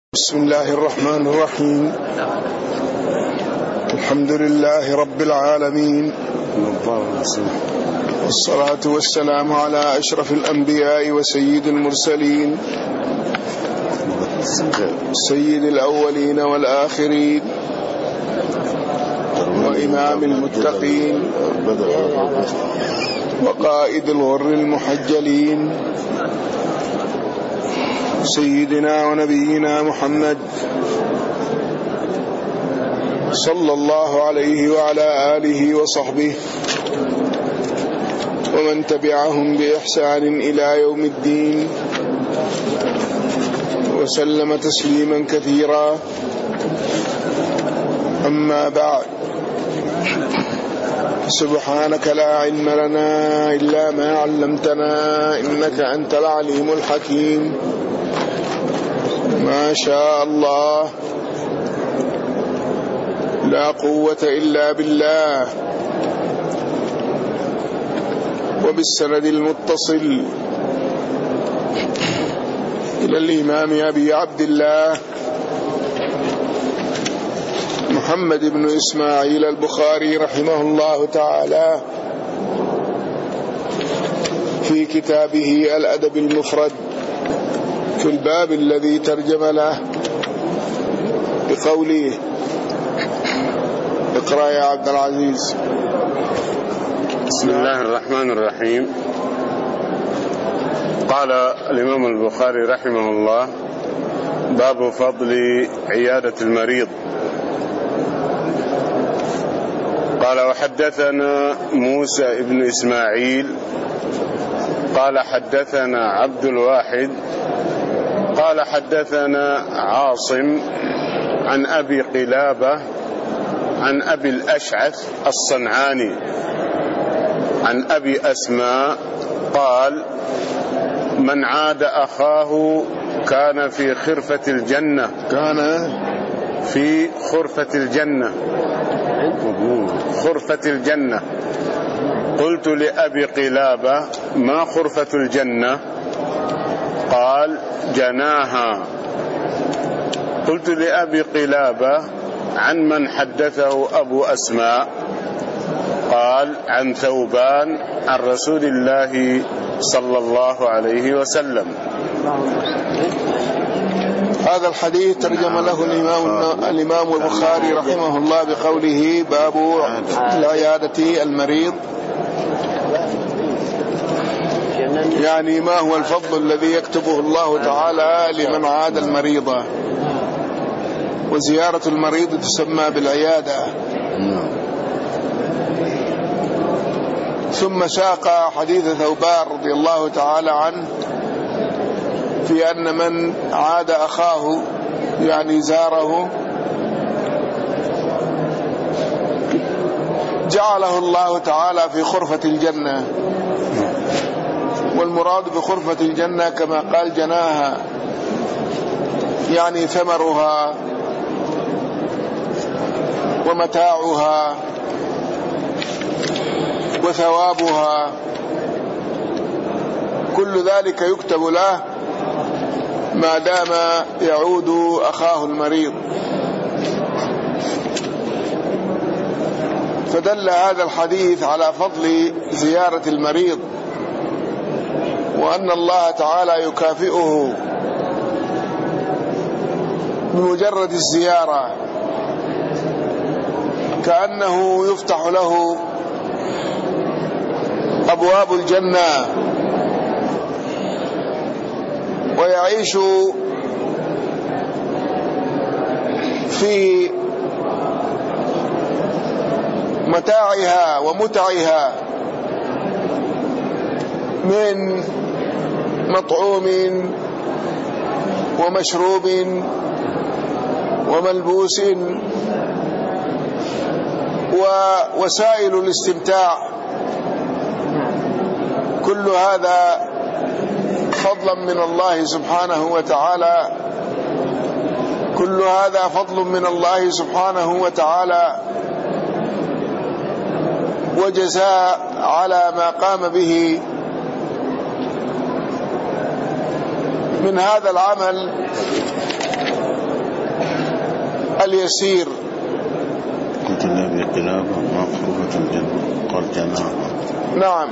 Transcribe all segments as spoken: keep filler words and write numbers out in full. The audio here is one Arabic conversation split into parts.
بسم الله الرحمن الرحيم. الحمد لله رب العالمين، والصلاة والسلام على أشرف الأنبياء وسيد المرسلين، سيد الأولين والآخرين، وإمام المتقين، وقائد الغر المحجلين، سيدنا ونبينا محمد صلى الله عليه وعلى آله وصحبه ومن تبعهم بإحسان إلى يوم الدين، وسلم تسليما كثيرا. أما بعد، سبحانك لا علم لنا إلا ما علمتنا إنك أنت العليم الحكيم. ما شاء الله، لا قوة إلا بالله. وبالسند المتصل إلى الإمام أبي عبد الله محمد بن إسماعيل البخاري رحمه الله تعالى في كتابه الأدب المفرد في الباب الذي ترجم له بقوله: اقرأ يا عبد العزيز. بسم الله الرحمن الرحيم. قال الإمام البخاري رحمه الله: باب فضل عيادة المريض. قال: وحدثنا موسى بن إسماعيل قال حدثنا عبد الواحد قال حدثنا عاصم عن أبي قلابة عن أبي الأشعث الصنعاني عن أبي أسماء قال: من عاد أخاه كان في خرفة الجنة كان في خرفة الجنة خرفة الجنة. قلت لأبي قلابة: ما خرفة الجنة؟ قال: جناها. قلت لأبي قلابة: عن من حدثه أبو أسماء؟ قال: عن ثوبان عن رسول الله صلى الله عليه وسلم. هذا الحديث ترجم له الإمام, الإمام البخاري رحمه الله بقوله: باب عيادة المريض، يعني ما هو الفضل الذي يكتبه الله تعالى لمن عاد المريض. وزيارة المريض تسمى بالعيادة. ثم ساق حديث ثوبان رضي الله تعالى عنه في أن من عاد أخاه يعني زاره جعله الله تعالى في خرفة الجنة. والمراد بخرفة الجنة كما قال جناها، يعني ثمرها ومتاعها وثوابها، كل ذلك يكتب له ما دام يعود أخاه المريض. فدل هذا الحديث على فضل زيارة المريض، وأن الله تعالى يكافئه بمجرد الزيارة، كأنه يفتح له أبواب الجنة ويعيش في متاعها ومتعها من مطعوم ومشروب وملبوس ووسائل الاستمتاع، كل هذا فضلا من الله سبحانه وتعالى كل هذا فضل من الله سبحانه وتعالى وجزاء على ما قام به من هذا العمل اليسير. قلت النبي قلابة مخروفة الجنة قال جنابة. نعم.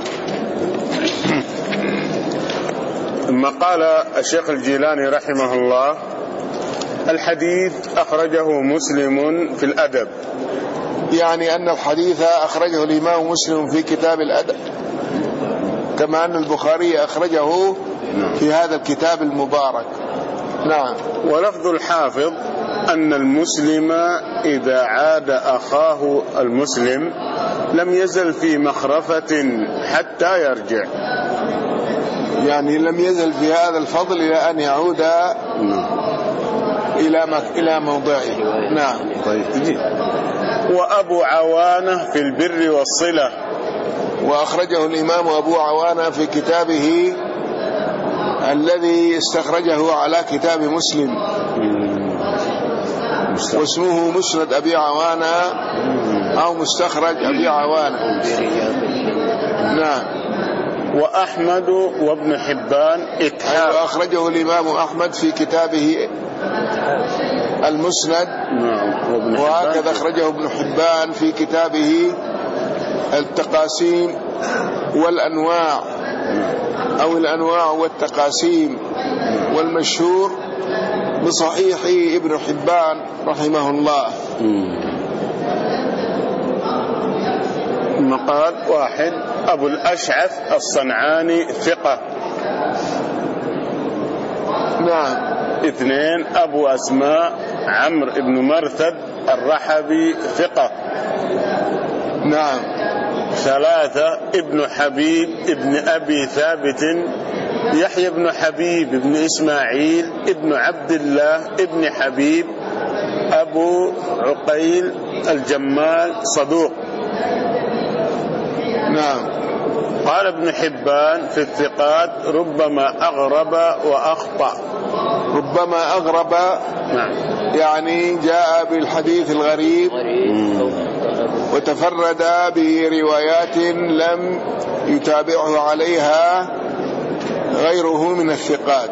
ثم قال الشيخ الجيلاني رحمه الله: الحديث أخرجه مسلم في الأدب. يعني أن الحديث أخرجه الإمام مسلم في كتاب الأدب، كما أن البخاري أخرجه في هذا الكتاب المبارك. نعم. ولفظ الحافظ أن المسلم إذا عاد أخاه المسلم لم يزل في مخرفة حتى يرجع، يعني لم يزل في هذا الفضل إلى أن يعود إلى إلى موضعه. نعم. طيب. وأبو عوانة في البر والصلة، وأخرجه الإمام أبو عوانة في كتابه الذي استخرجه على كتاب مسلم، واسمه مسند أبي عوانة أو مستخرج أبي عوانة. نعم. وأحمد وابن حبان إتحاف، وأخرجه الإمام أحمد في كتابه المسند. وهكذا أخرجه ابن حبان في كتابه التقاسيم والأنواع أو الأنواع والتقاسيم، والمشهور بصحيح ابن حبان رحمه الله. مقال واحد: أبو الأشعث الصنعاني ثقة. نعم. اثنين: أبو أسماء عمرو بن مرثد الرحبي ثقة. نعم. ثلاثة: ابن حبيب ابن أبي ثابت يحيى بن حبيب بن إسماعيل ابن عبد الله ابن حبيب أبو عقيل الجمال صدوق. نعم. قال ابن حبان في الثقات: ربما أغرب وأخطأ. ربما أغرب، نعم، يعني جاء بالحديث الغريب وتفرد بروايات لم يتابعه عليها غيره من الثقات.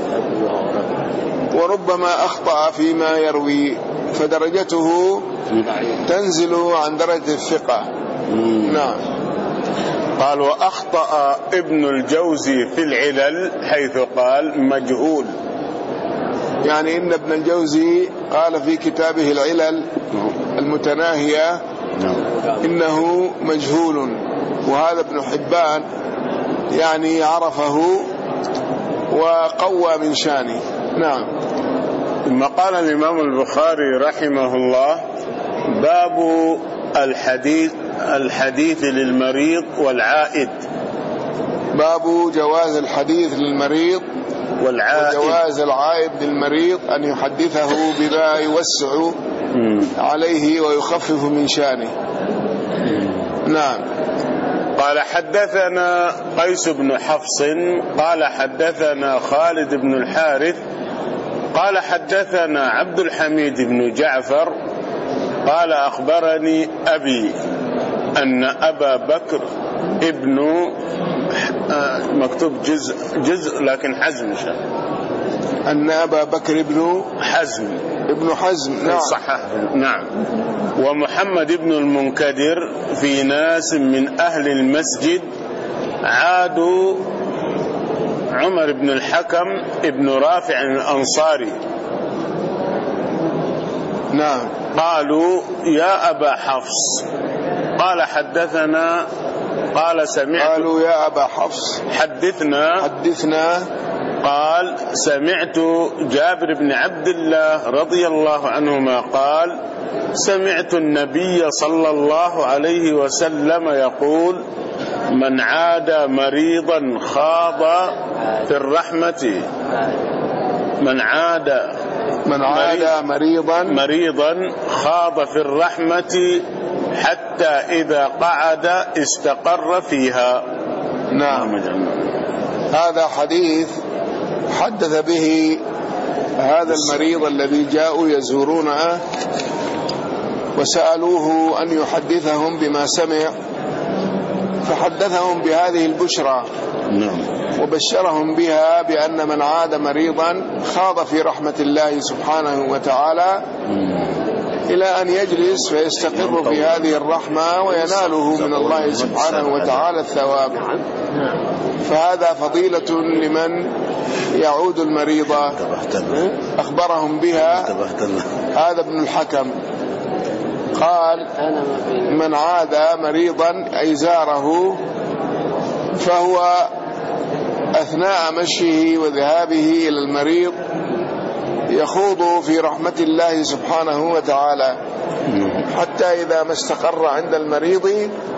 وربما أخطأ فيما يروي فدرجته تنزل عن درجة الثقة. نعم. قال: وأخطأ ابن الجوزي في العلل حيث قال مجهول. يعني إن ابن الجوزي قال في كتابه العلل المتناهية إنه مجهول، وهذا ابن حبان يعني عرفه وقوى من شانه. نعم. ثم قال الإمام البخاري رحمه الله: باب الحديث الحديث للمريض والعائد. باب جواز الحديث للمريض والعائد، وجواز العائد للمريض أن يحدثه بما يوسع عليه ويخفف من شانه. نعم. قال: حدثنا قيس بن حفص قال حدثنا خالد بن الحارث قال حدثنا عبد الحميد بن جعفر قال: أخبرني أبي أن أبا بكر ابن مكتوب جزء جزء لكن حزم شاء أن أبا بكر ابن حزم ابن حزم. نعم. صحح. نعم. ومحمد بن المنكدر في ناس من أهل المسجد عادوا عمر بن الحكم ابن رافع الأنصاري. نعم. قالوا: يا أبا حفص. قال: حدثنا. قال: سمعت. قالوا: يا أبا حفص حدثنا حدثنا. قال: سمعت جابر بن عبد الله رضي الله عنهما قال: سمعت النبي صلى الله عليه وسلم يقول: من عاد مريضا خاض في الرحمة من عاد من عاد مريضا مريضا خاض في الرحمة حتى إذا قعد استقر فيها. نعم. هذا حديث حدث به هذا المريض الذي جاءوا يزورونه وسألوه أن يحدثهم بما سمع، فحدثهم بهذه البشرى وبشرهم بها بأن من عاد مريضا خاض في رحمة الله سبحانه وتعالى إلى أن يجلس فيستقر في هذه الرحمة ويناله من الله سبحانه وتعالى الثواب. فهذا فضيلة لمن يعود المريض. أخبرهم بها هذا ابن الحكم قال: من عاد مريضا أي زاره فهو أثناء مشيه وذهابه إلى المريض يخوض في رحمة الله سبحانه وتعالى، حتى إذا ما استقر عند المريض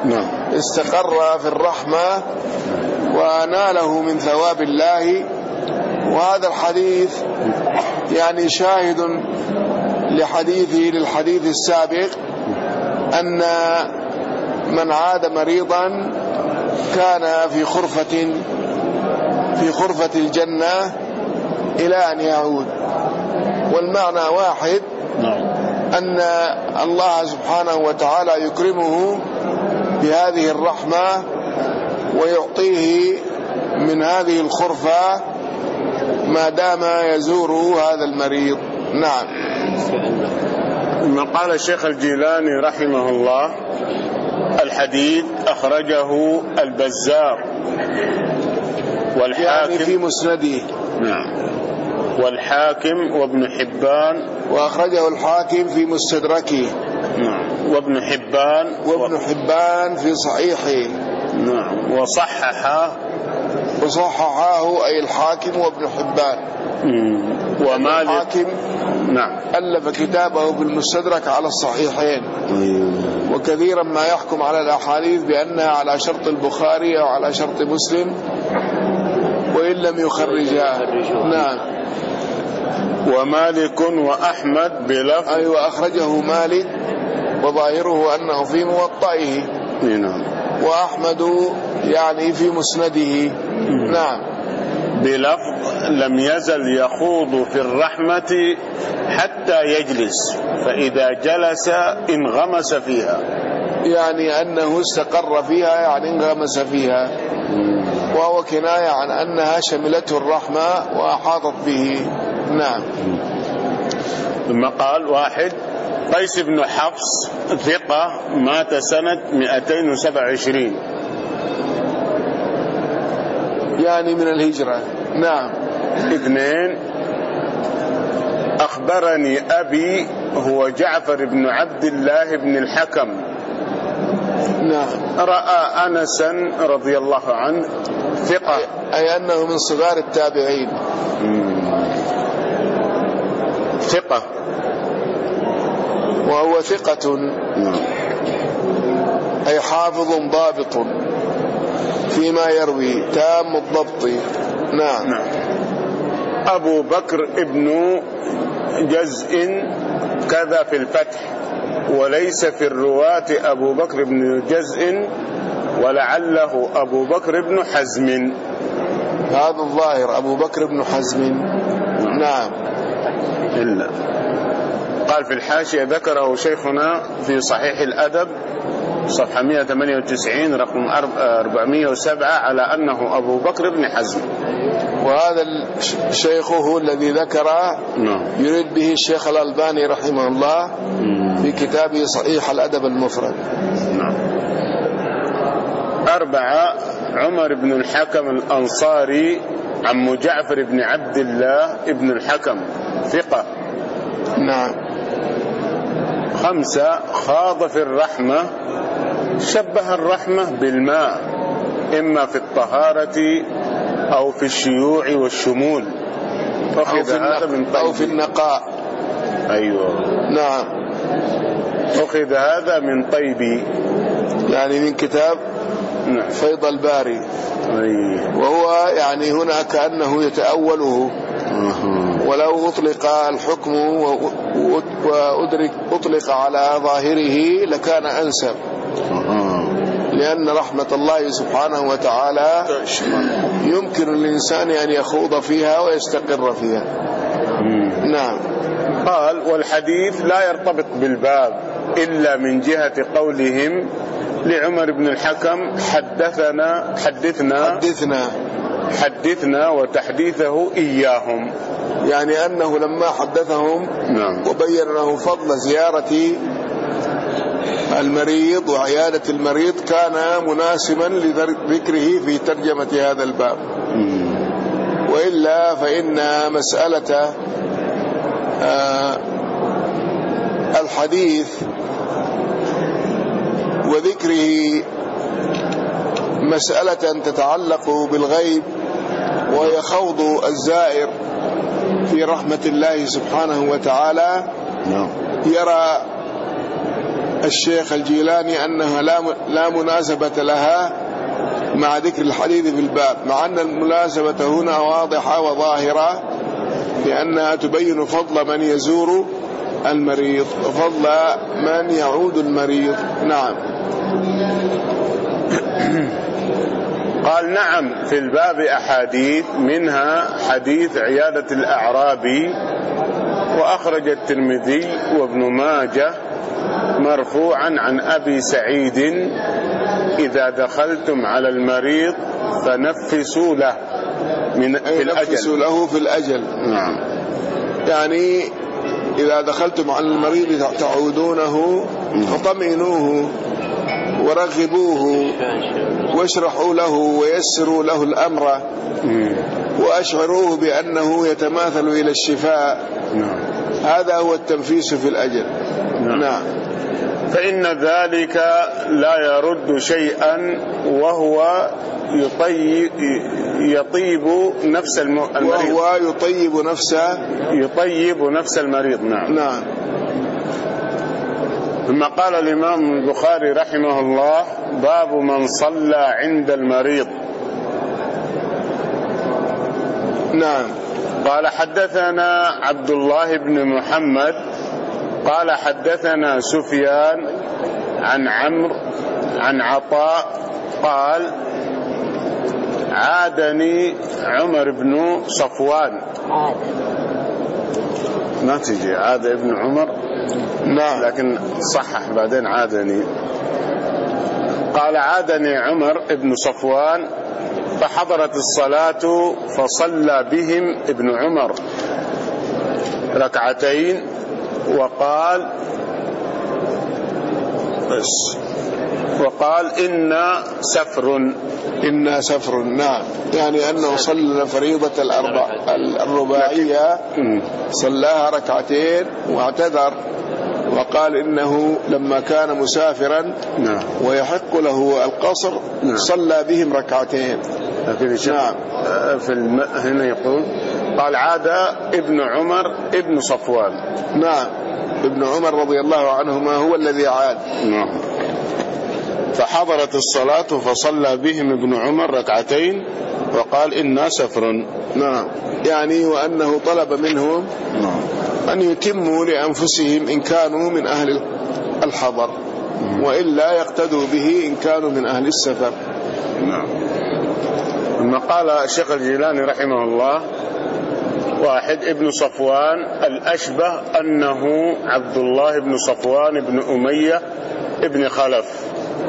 استقر في الرحمة وناله من ثواب الله. وهذا الحديث يعني شاهد لحديثه للحديث السابق أن من عاد مريضا كان في خرفة في خرفة الجنة إلى أن يعود. والمعنى واحد، أن الله سبحانه وتعالى يكرمه بهذه الرحمة ويعطيه من هذه الخرفة ما دام يزور هذا المريض. نعم. ما قال الشيخ الجيلاني رحمه الله: الحديث أخرجه البزار والحاكم يعني في مسنده. نعم. والحاكم وابن حبان، وأخرجه الحاكم في مستدركه. نعم. وابن حبان وابن حبان في صحيحه. نعم. وصححه وصححه أي الحاكم وابن حبان. ومالك الحاكم نعم ألف كتابه بالمستدرك على الصحيحين. وكثيرا ما يحكم على الأحاديث بأنها على شرط البخاري أو على شرط مسلم وإن لم يخرجها. نعم. ومالك وأحمد بلفظ. أي وأخرجه مالك وظاهره أنه في موطئه. نعم. وأحمد يعني في مسنده. نعم. بلفظ: لم يزل يخوض في الرحمة حتى يجلس، فإذا جلس انغمس فيها. يعني أنه استقر فيها، يعني انغمس فيها، وهو كناية عن أنها شملته الرحمة وأحاطت به. نعم. ثم قال: واحد: قيس بن حفص ثقة، مات سنة مئتين وسبع وعشرين، يعني من الهجرة. نعم. اثنين: أخبرني أبي هو جعفر بن عبد الله بن الحكم. نعم. رأى أنسا رضي الله عنه، ثقة، أي أنه من صغار التابعين. ثقة، وهو ثقة أي حافظ ضابط فيما يروي، تام الضبط. نعم. نعم. أبو بكر ابن جزء كذا في الفتح، وليس في الرواة أبو بكر بن جزء، ولعله أبو بكر بن حزم. هذا الظاهر أبو بكر بن حزم. نعم. إلا قال في الحاشية: ذكره شيخنا في صحيح الأدب صفحة مئة وثمانية وتسعين رقم أربعمئة وسبعة على أنه أبو بكر بن حزم. وهذا الشيخ هو الذي ذكره يريد به الشيخ الألباني رحمه الله في كتابه صحيح الأدب المفرد. نعم. أربعة: عمر بن الحكم الأنصاري عم جعفر بن عبد الله ابن الحكم، ثقة. نعم. خمسة: خاض في الرحمة، شبه الرحمة بالماء إما في الطهارة أو في الشيوع والشمول، أو في, هذا من أو في النقاء. أيوة. نعم. أخذ هذا من طيبي، يعني من كتاب نعم. فيض الباري. أيوة. وهو يعني هنا كأنه يتأوله، ولو أطلق الحكم وأدرك أطلق على ظاهره لكان أنسب، لأن رحمة الله سبحانه وتعالى يمكن للإنسان أن يخوض فيها ويستقر فيها. نعم. قال: والحديث لا يرتبط بالباب إلا من جهة قولهم لعمر بن الحكم: حدثنا حدثنا حدثنا حدثنا وتحديثه إياهم، يعني أنه لما حدثهم نعم. وبين له فضل زيارة المريض وعيادة المريض كان مناسبا لذكره في ترجمة هذا الباب. وإلا فإن مسألة الحديث وذكره مسألة تتعلق بالغيب، وهي خوض الزائر في رحمة الله سبحانه وتعالى. يرى الشيخ الجيلاني أنها لا مناسبة لها مع ذكر الحديث في الباب، مع أن المناسبة هنا واضحة وظاهرة، لأنها تبين فضل من يزور المريض وفضل من يعود المريض. نعم. قال نعم، في الباب أحاديث، منها حديث عيادة الأعرابي، وأخرج الترمذي وابن ماجه مرفوعا عن أبي سعيد: إذا دخلتم على المريض فنفسوا له من في الأجل له في الأجل. نعم. يعني إذا دخلتم على المريض تعودونه فطمئنوه ورغبوه واشرحوا له ويسروا له الأمر وأشعروه بأنه يتماثل إلى الشفاء. هذا هو التنفيس في الأجل. نعم. فإن ذلك لا يرد شيئا، وهو يطيب, يطيب نفس المريض وهو يطيب نفسه يطيب نفس المريض. نعم. نعم. ثم قال الإمام البخاري رحمه الله: باب من صلى عند المريض. نعم. قال حدثنا عبد الله بن محمد قال حدثنا سفيان عن عمرو عن عطاء قال: عادني عمر بن صفوان. ما تجي عاد ابن عمر. نعم. لكن صحح بعدين عادني. قال: عادني عمر بن صفوان فحضرت الصلاة فصلى بهم ابن عمر ركعتين وقال بس وقال إنا سفر إنا سفر. نعم. يعني أنه صلى فريضة الأربع الرباعية صلاها ركعتين واعتذر وقال إنه لما كان مسافرا ويحق له القصر صلى بهم ركعتين. نعم. في الم... هنا يقول قال: عاد ابن عمر ابن صفوان. نعم. ابن عمر رضي الله عنهما هو الذي عاد. نعم. فحضرت الصلاة فصلى بهم ابن عمر ركعتين وقال: إنا سفر. نعم. يعني وأنه طلب منهم نعم. أن يتموا لأنفسهم إن كانوا من أهل الحضر، وإلا يقتدوا به إن كانوا من أهل السفر. نعم. ثم قال الشيخ الجيلاني رحمه الله: واحد ابن صفوان الأشبه أنه عبد الله بن صفوان بن أمية ابن خلف،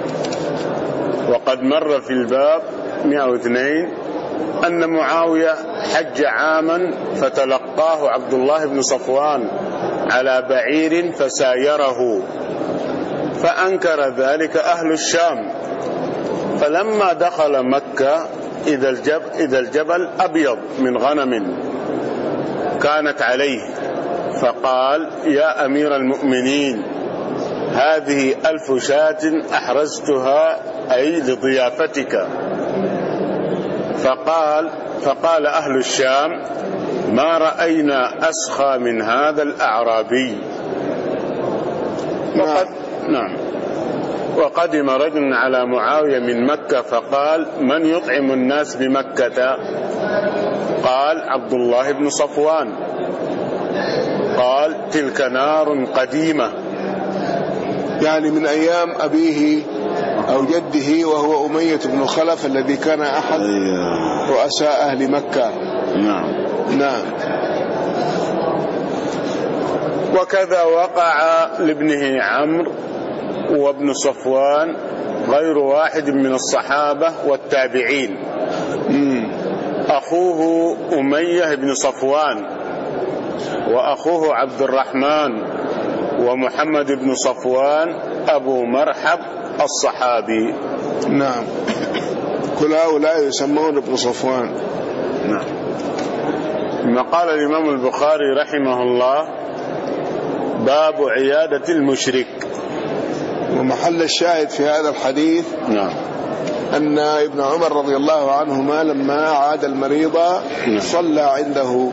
وقد مر في الباب مئة واثنين أن معاوية حج عاما فتلقاه عبد الله بن صفوان على بعير فسايره، فأنكر ذلك أهل الشام، فلما دخل مكة إذا الجبل, إذا الجبل أبيض من غنم كانت عليه، فقال: يا أمير المؤمنين، هذه ألف شاة أحرزتها أي لضيافتك. فقال فقال أهل الشام: ما رأينا أسخى من هذا الأعرابي. وقد نعم وقدم رجل على معاوية من مكة فقال: من يطعم الناس بمكة؟ قال: عبد الله بن صفوان. قال: تلك نار قديمة، يعني من أيام أبيه أو جده، وهو أمية بن خلف الذي كان أحد رؤساء أهل مكة. نعم. نعم. وكذا وقع لابنه عمرو وابن صفوان غير واحد من الصحابة والتابعين. مم. وأخوه أمية بن صفوان، وأخوه عبد الرحمن، ومحمد بن صفوان أبو مرحب الصحابي. نعم، كل هؤلاء يسمون ابن صفوان. نعم. ثم قال الإمام البخاري رحمه الله: باب عيادة المشرك. ومحل الشاهد في هذا الحديث نعم أن ابن عمر رضي الله عنهما لما عاد المريض صلى عنده،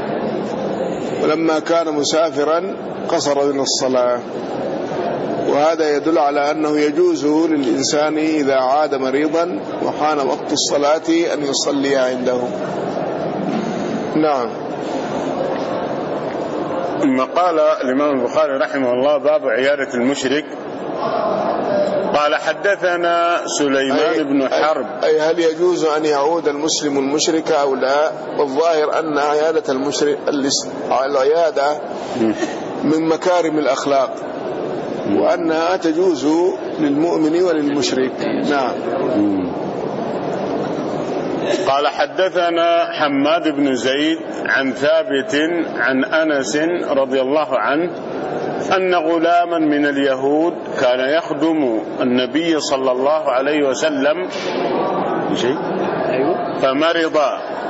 ولما كان مسافرا قصر من الصلاة، وهذا يدل على أنه يجوز للإنسان إذا عاد مريضا وحان وقت الصلاة أن يصلي عنده. نعم. ثم قال الإمام البخاري رحمه الله: باب عيادة المشرك. قال: حدثنا سليمان بن حرب. أي هل يجوز أن يعود المسلم المشرك أو لا؟ والظاهر أن عيادة المشرك العيادة من مكارم الأخلاق، وأنها تجوز للمؤمن وللمشرك. نعم. قال: حدثنا حماد بن زيد عن ثابت عن أنس رضي الله عنه أن غلاما من اليهود كان يخدم النبي صلى الله عليه وسلم فمرض،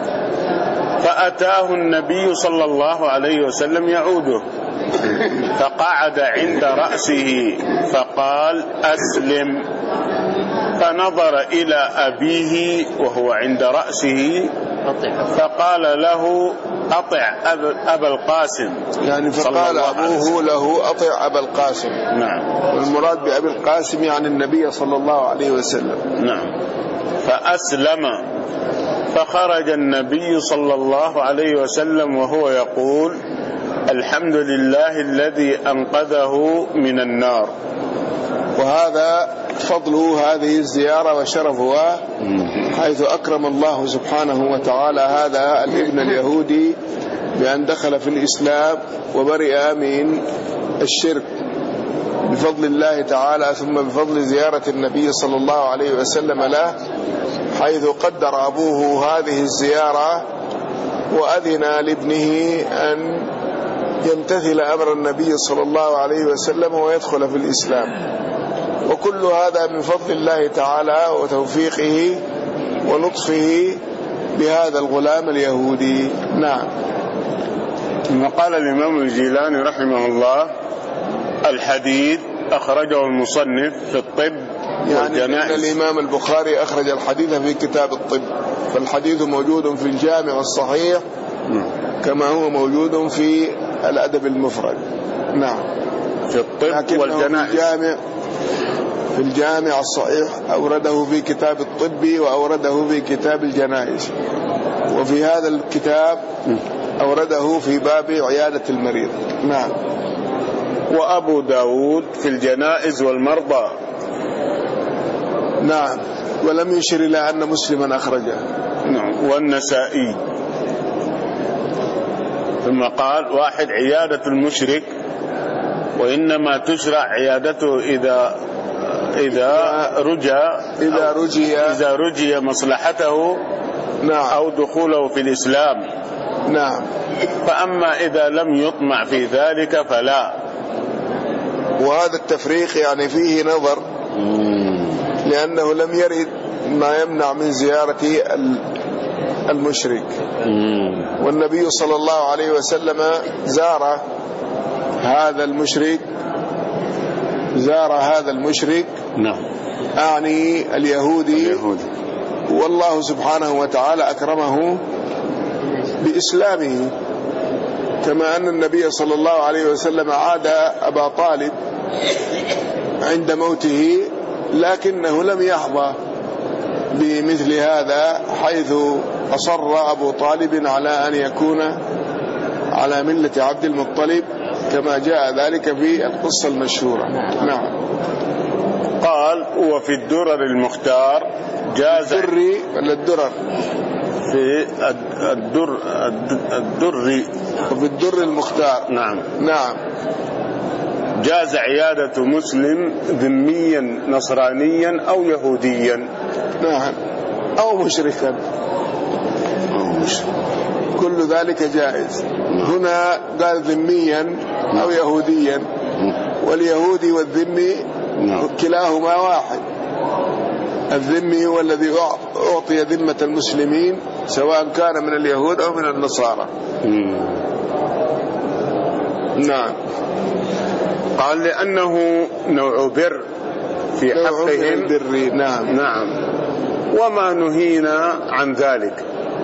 فأتاه النبي صلى الله عليه وسلم يعوده، فقعد عند رأسه فقال: أسلم. فنظر إلى أبيه وهو عند رأسه فقال له: أطع أبا القاسم. يعني فقال أبوه له: أطع أبا القاسم. نعم. والمراد بأبي القاسم يعني النبي صلى الله عليه وسلم. نعم. فأسلم، فخرج النبي صلى الله عليه وسلم وهو يقول: الحمد لله الذي أنقذه من النار. وهذا فضل هذه الزيارة وشرفها، حيث أكرم الله سبحانه وتعالى هذا الابن اليهودي بأن دخل في الإسلام وبرئ من الشرك بفضل الله تعالى، ثم بفضل زيارة النبي صلى الله عليه وسلم له، حيث قدر أبوه هذه الزيارة وأذن لابنه أن يمتثل أمر النبي صلى الله عليه وسلم ويدخل في الإسلام. وكل هذا من فضل الله تعالى وتوفيقه ولطفه بهذا الغلام اليهودي. نعم. ثم قال الإمام الجيلاني رحمه الله: الحديث أخرجه المصنف في الطب يعني أن الإمام البخاري أخرج الحديث في كتاب الطب، فالحديث موجود في الجامع الصحيح كما هو موجود في الأدب المفرد. نعم. في الطب والجنائز. في الجامع في الجامع الصحيح أورده في كتاب الطب وأورده في كتاب الجنائز، وفي هذا الكتاب أورده في باب عيادة المريض. نعم. وأبو داود في الجنائز والمرضى. نعم. ولم يشر إلى أن مسلما أخرجه. نعم. والنسائي. ثم قال: واحد، عيادة المشرك، وإنما تشرع عيادته إذا إذا رجى إذا رجي إذا رجي مصلحته نعم أو دخوله في الإسلام. نعم. فأما إذا لم يطمع في ذلك فلا. وهذا التفريق يعني فيه نظر، لأنه لم يرد ما يمنع من زيارة المشرك، والنبي صلى الله عليه وسلم زار هذا المشرك زار هذا المشرك نعم أعني اليهودي, اليهودي. والله سبحانه وتعالى أكرمه بإسلامه، كما أن النبي صلى الله عليه وسلم عاد أبا طالب عند موته، لكنه لم يحظى بمثل هذا، حيث أصر أبو طالب على أن يكون على ملة عبد المطلب كما جاء ذلك في القصة المشهورة. نعم. قال: وفي الدرر المختار جاز الدر ولا الدرر؟ في الدر الدر وفي الدر المختار. نعم نعم. جاز عيادة مسلم ذميا نصرانيا أو يهوديا. نعم. أو مشركا. يجوز. كل ذلك جائز. هنا قال ذميا أو يهوديا، واليهودي والذمي كلاهما واحد. الذمي هو الذي أعطي ذمة المسلمين سواء كان من اليهود أو من النصارى. نعم. قال لأنه نوع بر في حقهم. نعم. نعم. وما نهينا عن ذلك.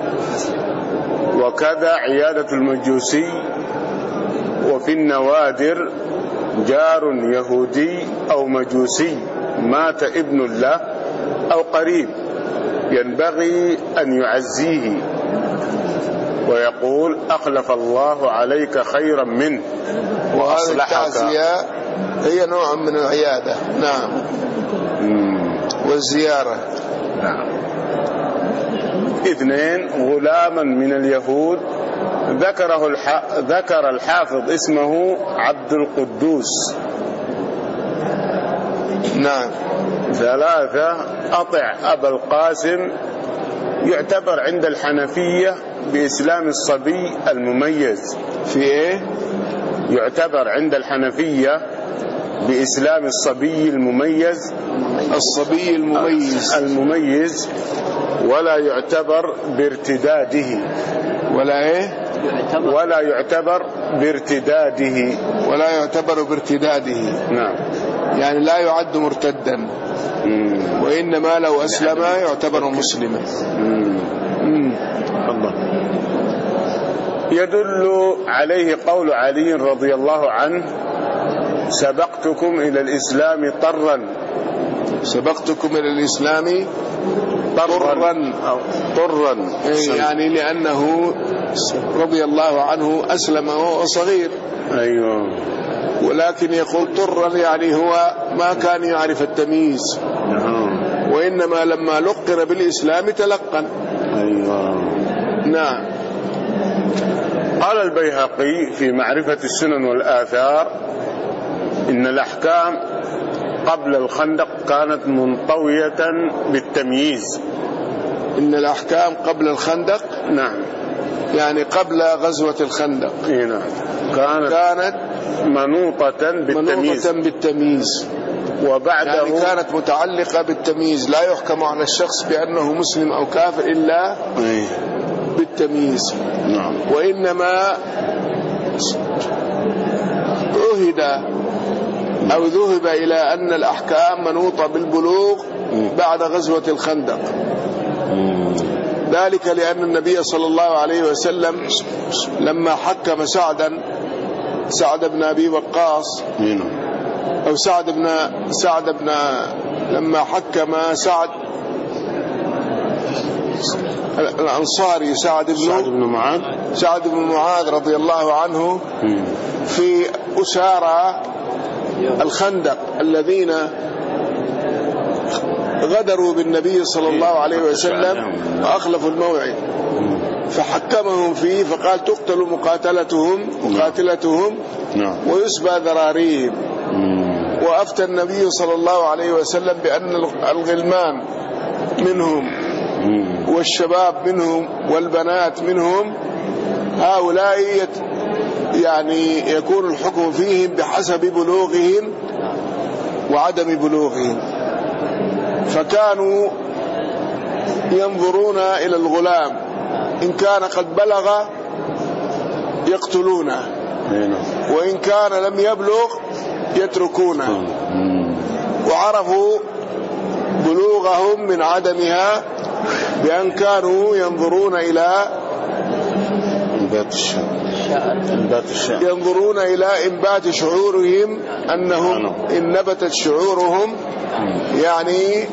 وكذا عيادة المجوسي. وفي النوادر جار يهودي أو مجوسي مات ابن له أو قريب ينبغي أن يعزيه ويقول أخلف الله عليك خيرا منه وهذه التعزية هي نوع من العيادة. نعم. مم. والزيارة. نعم. اثنين، غلاما من اليهود ذكره الح... ذكر الحافظ اسمه عبد القدوس. نعم. ثلاثة، أطع أبا القاسم يعتبر عند الحنفية بإسلام الصبي المميز. في إيه؟ يعتبر عند الحنفية بإسلام الصبي المميز. الصبي المميز المميز ولا يعتبر بارتداده. ولا إيه؟ ولا يعتبر بارتداده. ولا يعتبر بارتداده. نعم. يعني لا يعد مرتدا. مم. وإنما لو أسلم يعتبر مسلما. الله. يدل عليه قول علي رضي الله عنه سبقتكم إلى الإسلام طرا. سبقتكم إلى الإسلام طرا. طرا. يعني لأنه رضي الله عنه أسلم وهو صغير. أيوه. ولكن يقول طرا يعني هو ما كان يعرف التمييز. وإنما لما لقن بالإسلام تلقن. أيوه. نعم. قال البيهقي في معرفة السنن والآثار إن الأحكام قبل الخندق كانت منطوية بالتمييز. إن الأحكام قبل الخندق. نعم. يعني قبل غزوة الخندق. نعم. كانت, كانت منوطة بالتمييز. منوطة بالتمييز. وبعده يعني كانت متعلقة بالتمييز. لا يحكم على الشخص بأنه مسلم أو كافر إلا بالتمييز. نعم. وإنما عهد أو ذهب إلى أن الأحكام منوطة بالبلوغ بعد غزوة الخندق. ذلك لأن النبي صلى الله عليه وسلم لما حكم سعدا سعد بن أبي وقاص أو سعد بن سعد بن لما حكم سعد الأنصاري سعد بن سعد بن معاذ سعد بن معاذ رضي الله عنه في أسارى الخندق الذين غدروا بالنبي صلى الله عليه وسلم وأخلفوا الموعد، فحكمهم فيه فقال تقتل مقاتلتهم مقاتلتهم ويسبى ذراريهم. وأفتى النبي صلى الله عليه وسلم بأن الغلمان منهم والشباب منهم والبنات منهم هؤلاء يعني يكون الحكم فيهم بحسب بلوغهم وعدم بلوغهم. فكانوا ينظرون إلى الغلام إن كان قد بلغ يقتلونه وإن كان لم يبلغ يتركونه. وعرفوا بلوغهم من عدمها بأن كانوا ينظرون إلى ينظرون إلى إنبات شعورهم أنهم إن نبتت شعورهم يعني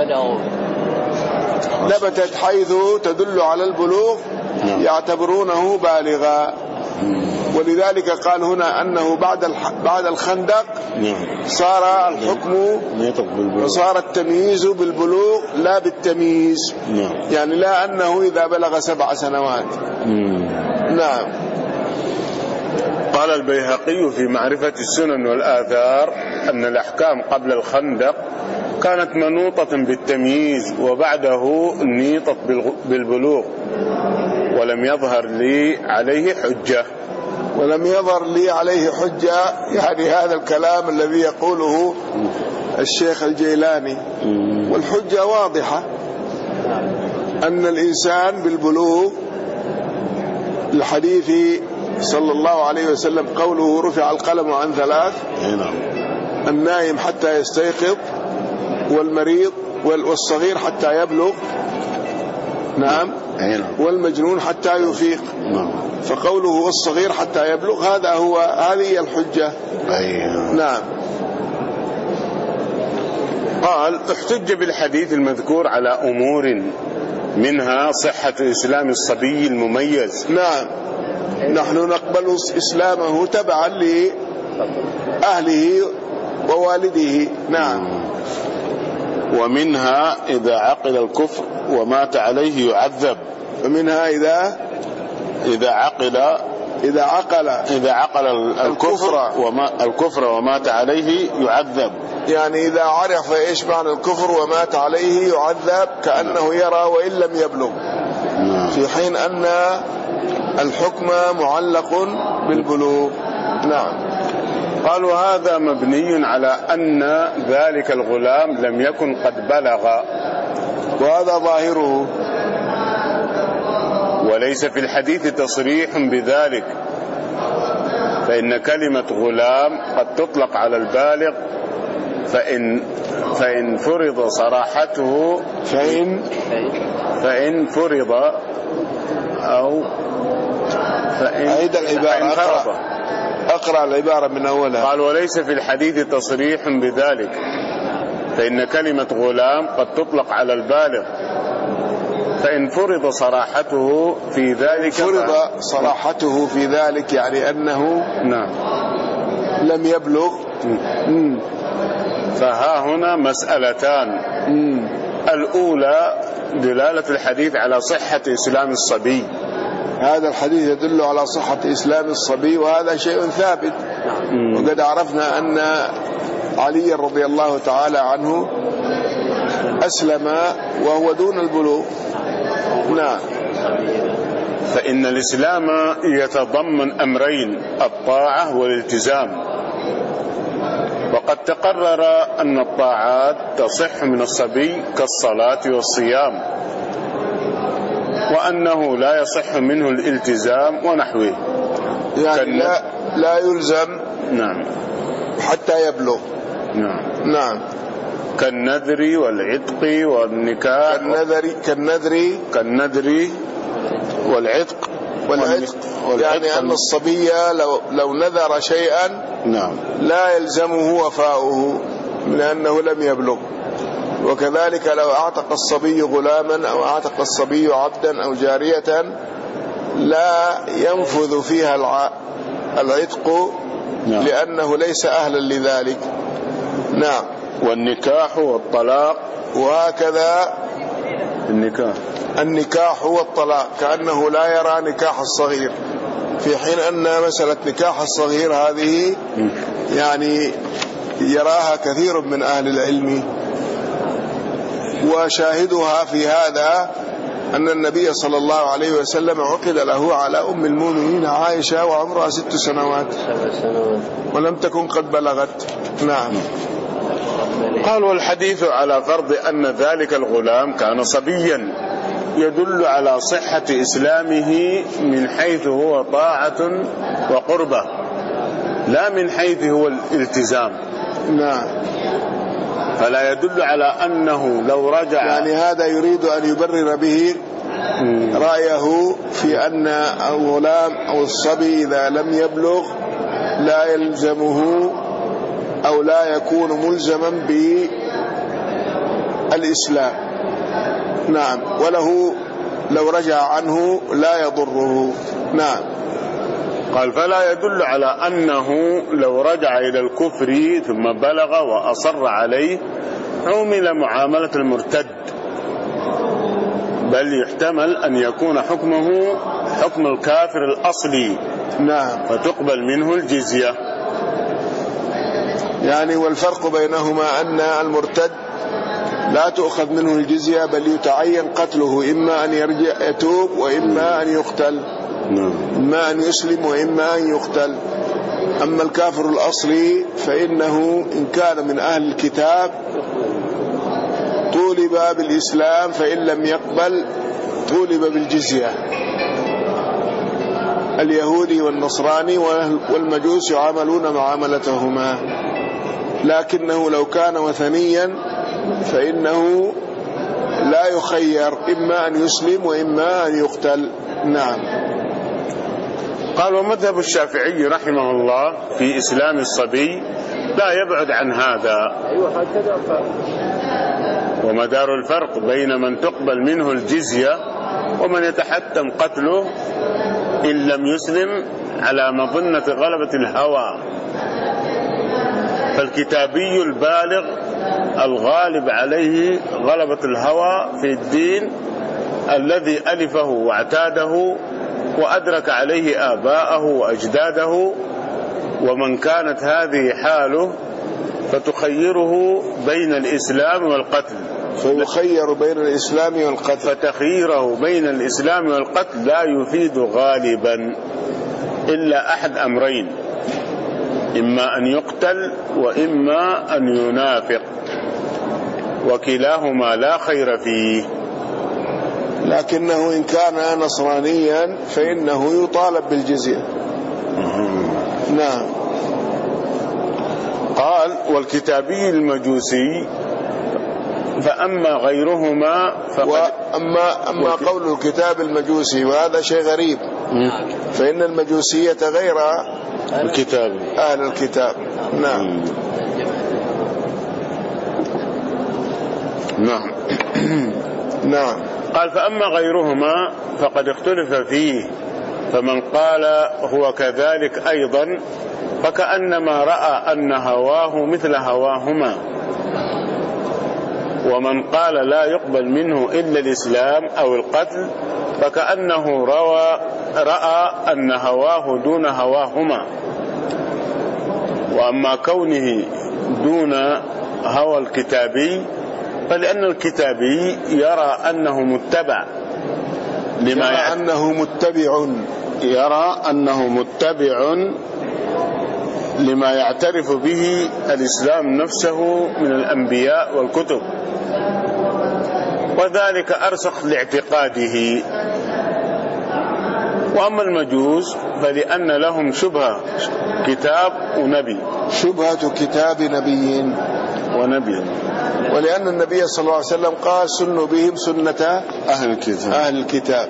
نبتت حيث تدل على البلوغ يعتبرونه بالغا. ولذلك قال هنا أنه بعد بعد الخندق صار الحكم وصار التمييز بالبلوغ لا بالتمييز، يعني لا أنه إذا بلغ سبع سنوات. نعم. قال البيهقي في معرفة السنن والآثار أن الأحكام قبل الخندق كانت منوطة بالتمييز وبعده نيطت بالبلوغ. ولم يظهر لي عليه حجة. ولم يظهر لي عليه حجة، يعني هذا الكلام الذي يقوله الشيخ الجيلاني. والحجة واضحة، أن الإنسان بالبلوغ الحديث صلى الله عليه وسلم قوله رفع القلم عن ثلاث: النائم حتى يستيقظ، والمريض والصغير حتى يبلغ، نعم، والمجنون حتى يفيق. فقوله والصغير حتى يبلغ هذا هو هذه الحجة. نعم. قال: احتج بالحديث المذكور على أمور منها صحة إسلام الصبي المميز. نعم، نحن نقبل إسلامه تبعا لأهله ووالده. نعم. ومنها إذا عقل الكفر ومات عليه يعذب. ومنها إذا إذا عقل إذا عقل إذا عقل الكفر وما الكفر ومات عليه يعذب. يعني إذا عرف إيش معنى الكفر ومات عليه يعذب كأنه يرى وإن لم يبلغ، في حين أن الحكم معلق بالبلوغ. نعم. قال: وهذا مبني على أن ذلك الغلام لم يكن قد بلغ، وهذا ظاهره، وليس في الحديث تصريح بذلك، فإن كلمة غلام قد تطلق على البالغ، فإن فإن فرض صراحته فإن فإن فرض أو فإن أعيد العبارة، أقرأ, أقرأ العبارة من أولها. قال: وليس في الحديث تصريح بذلك، فإن كلمة غلام قد تطلق على البالغ، فإن فرض صراحته في ذلك فرض صراحته في ذلك يعني أنه نعم لم يبلغ. مم. فها هنا مسألتان. مم. الأولى دلالة الحديث على صحة إسلام الصبي. هذا الحديث يدل على صحة إسلام الصبي، وهذا شيء ثابت. مم. وقد عرفنا أن علي رضي الله تعالى عنه أسلم وهو دون البلوغ. نعم. فإن الإسلام يتضمن أمرين: الطاعة والالتزام. وقد تقرر أن الطاعات تصح من الصبي كالصلاة والصيام، وأنه لا يصح منه الالتزام ونحوه، يعني لا, لا يلزم نعم حتى يبلغ. نعم نعم. كالنذر والعتق والنكاح. كالنذر كالنذر كالنذر والعتق والعتق يعني أن الصبي لو لو نذر شيئا نعم لا يلزمه وفاؤه لأنه لم يبلغ. وكذلك لو أعتق الصبي غلاما أو أعتق الصبي عبدا أو جارية لا ينفذ فيها العتق نعم. لأنه ليس أهلا لذلك. نعم. والنكاح والطلاق، وهكذا النكاح النكاح والطلاق كأنه لا يرى نكاح الصغير، في حين أن مسألة نكاح الصغير هذه يعني يراها كثير من أهل العلم. وشاهدها في هذا أن النبي صلى الله عليه وسلم عقد له على أم المؤمنين عائشة وعمرها ست سنوات ولم تكن قد بلغت. نعم. قال: والحديث على فرض أن ذلك الغلام كان صبيا يدل على صحة إسلامه من حيث هو طاعة وقربة، لا من حيث هو الالتزام. نعم. فلا يدل على أنه لو رجع، يعني هذا يريد أن يبرر به رأيه في أن الغلام أو الصبي إذا لم يبلغ لا يلزمه أو لا يكون ملزما بالإسلام. نعم. وله لو رجع عنه لا يضره. نعم. قال: فلا يدل على أنه لو رجع إلى الكفر ثم بلغ وأصر عليه عمل معاملة المرتد، بل يحتمل أن يكون حكمه حكم الكافر الأصلي. نعم. فتقبل منه الجزية. يعني والفرق بينهما أن المرتد لا تؤخذ منه الجزية، بل يتعين قتله، إما أن يرجع يتوب وإما أن يقتل، إما أن يسلم وإما أن يقتل. أما الكافر الأصلي فإنه إن كان من أهل الكتاب طولب بالإسلام، فإن لم يقبل طولب بالجزية. اليهودي والنصراني والمجوس يعاملون معاملتهما، لكنه لو كان وثنيا فإنه لا يخير، إما أن يسلم وإما أن يقتل. نعم. قال ومذهب الشافعي رحمه الله في إسلام الصبي لا يبعد عن هذا، ومدار الفرق بين من تقبل منه الجزية ومن يتحتم قتله إن لم يسلم على مظنة غلبة الهوى. فالكتابي البالغ الغالب عليه غلبة الهوى في الدين الذي ألفه واعتاده وأدرك عليه آباءه وأجداده، ومن كانت هذه حاله فتخيره بين الإسلام والقتل، فيخير بين الإسلام والقتل، فتخييره بين الإسلام والقتل لا يفيد غالبا إلا أحد أمرين، إما أن يقتل وإما أن ينافق، وكلاهما لا خير فيه. لكنه إن كان نصرانيا فإنه يطالب بالجزية. نعم. قال والكتابي المجوسي فأما غيرهما فقد وأما أما قول الكتاب المجوسي، وهذا شيء غريب، فإن المجوسية غير الكتاب أهل الكتاب. نعم. نعم. نعم. قال فأما غيرهما فقد اختلف فيه، فمن قال هو كذلك أيضا فكأنما رأى أن هواه مثل هواهما، ومن قال لا يقبل منه إلا الإسلام أو القتل فكأنه روى رأى أن هواه دون هواهما. وأما كونه دون هوى الكتابي فلأن الكتابي يرى أنه متبع لما يرى أنه متبع يرى أنه متبع لما يعترف به الإسلام نفسه من الأنبياء والكتب، وذلك أرسخ لاعتقاده. وأما المجوس فلأن لهم شبهة كتاب ونبي، شبهة كتاب نبي ونبي، ولأن النبي صلى الله عليه وسلم قال سنوا بهم سنة أهل الكتاب, أهل الكتاب.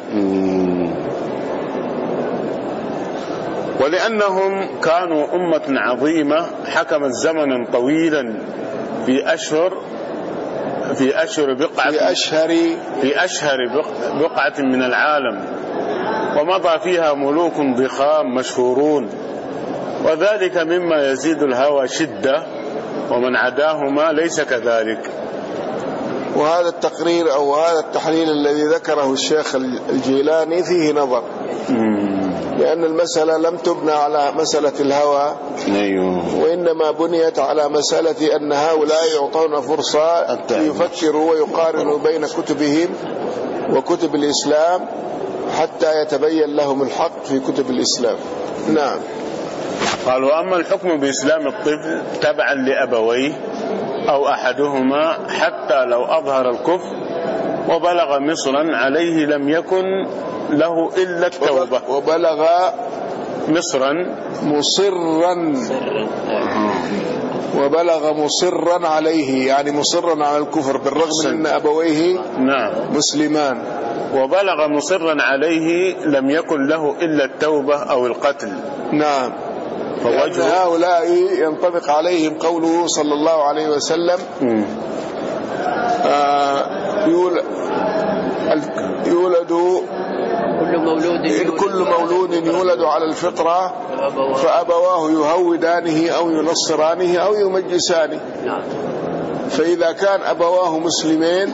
ولأنهم كانوا أمة عظيمة حكمت زمنا طويلا في أشهر في أشهر بقعة في أشهر في أشهر بقعة من العالم، ومضى فيها ملوك ضخام مشهورون، وذلك مما يزيد الهوى شدة، ومن عداهما ليس كذلك. وهذا التقرير أو هذا التحليل الذي ذكره الشيخ الجيلاني فيه نظر، لأن المسألة لم تبنى على مسألة الهوى، وإنما بنيت على مسألة أن هؤلاء يعطون فرصة يفكروا ويقارنوا بين كتبهم وكتب الإسلام حتى يتبين لهم الحق في كتب الإسلام. نعم. قال وأما الحكم بإسلام الطفل تبعا لأبويه أو أحدهما حتى لو أظهر الكفر وبلغ مصرا عليه لم يكن له إلا التوبة. وبلغ مصرا مصرا وبلغ مصرا عليه، يعني مصرا على الكفر بالرغم من أن أبويه نعم مسلمان. وبلغ مصرا عليه لم يكن له إلا التوبة أو القتل. نعم. فوجه هؤلاء ينطبق عليهم قوله صلى الله عليه وسلم آه يولد, يولد كل مولود يولد, كل مولود يولد على الفطرة فأبواه يهودانه أو ينصرانه أو يمجسانه. فإذا كان أبواه مسلمين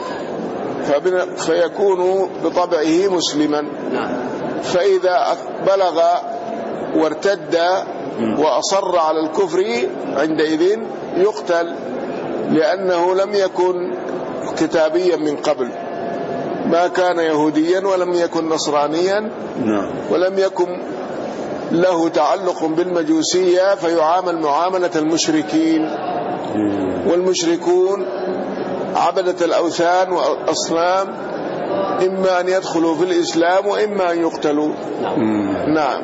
فيكون بطبعه مسلما، فإذا بلغ وارتد وأصر على الكفر عندئذ يقتل، لأنه لم يكن كتابيا من قبل، ما كان يهوديا ولم يكن نصرانيا ولم يكن له تعلق بالمجوسية فيعامل معاملة المشركين، والمشركون عبدة الأوثان والأصنام إما أن يدخلوا في الإسلام وإما أن يقتلوا. نعم.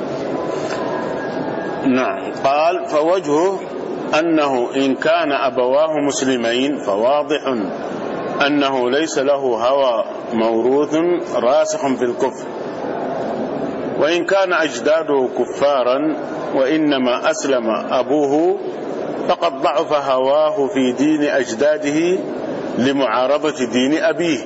نعم. قال فوجهه أنه إن كان أبواه مسلمين فواضح أنه ليس له هوى موروث راسخ في الكفر، وإن كان أجداده كفارا وإنما أسلم أبوه فقد ضعف هواه في دين أجداده لمعارضة دين أبيه.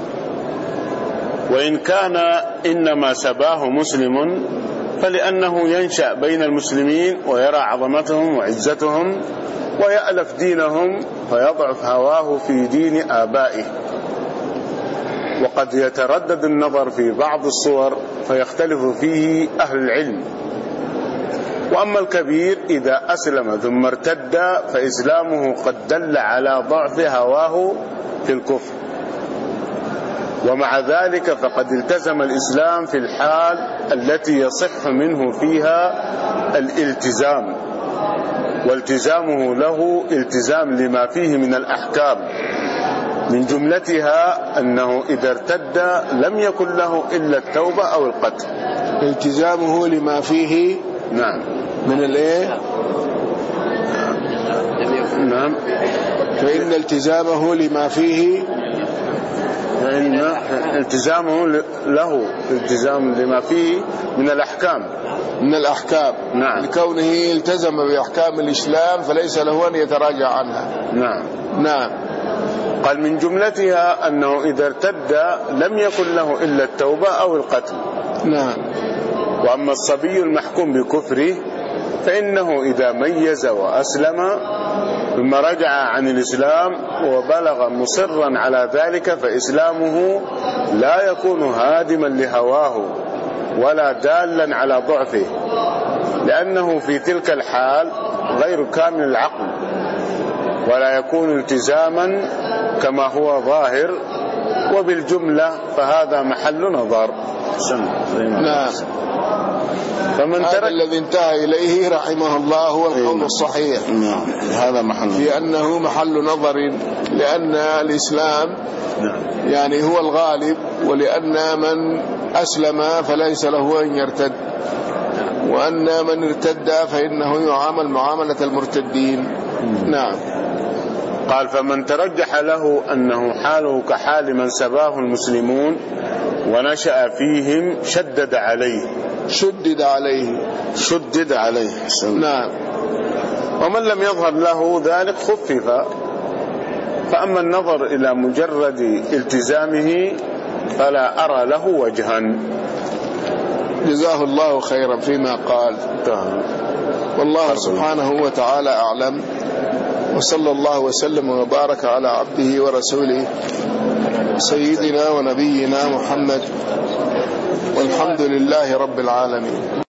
وإن كان إنما سباه مسلم فلأنه ينشأ بين المسلمين ويرى عظمتهم وعزتهم ويألف دينهم فيضعف هواه في دين آبائه. وقد يتردد النظر في بعض الصور فيختلف فيه أهل العلم. وأما الكبير إذا أسلم ثم ارتد فإسلامه قد دل على ضعف هواه في الكفر، ومع ذلك فقد التزم الإسلام في الحال التي يصح منه فيها الالتزام، والتزامه له التزام لما فيه من الأحكام، من جملتها أنه إذا ارتد لم يكن له إلا التوبة أو القتل. التزامه لما فيه نعم من الايه؟ نعم. فإن التزامه لما فيه فإن التزامه له التزام لما فيه من الأحكام من الأحكام نعم. لكونه التزم بأحكام الإسلام فليس له أن يتراجع عنها. نعم. نعم. قال من جملتها أنه إذا ارتد لم يكن له إلا التوبة أو القتل. نعم. وأما الصبي المحكوم بكفره فإنه إذا ميز وأسلم ثم رجع عن الإسلام وبلغ مصرا على ذلك فإسلامه لا يكون هادما لهواه ولا دالا على ضعفه، لأنه في تلك الحال غير كامل العقل ولا يكون التزاما كما هو ظاهر. وبالجملة فهذا محل نظر. نعم. فمن هذا الذي انتهى إليه رحمه الله هو القول الصحيح. نعم. هذا محل في أنه محل نظر، لأن الإسلام يعني هو الغالب، ولأن من أسلم فليس له أن يرتد، وأن من ارتد فإنه يعامل معاملة المرتدين. نعم. قال فمن ترجح له أنه حاله كحال من سباه المسلمون ونشأ فيهم شدد عليه شدد عليه شدد عليه نعم. ومن لم يظهر له ذلك خفف. فأما النظر إلى مجرد التزامه فلا أرى له وجها. جزاه الله خيرا فيما قال. والله سبحانه وتعالى أعلم، وصلى الله وسلم وبارك على عبده ورسوله سيدنا ونبينا محمد، والحمد لله رب العالمين.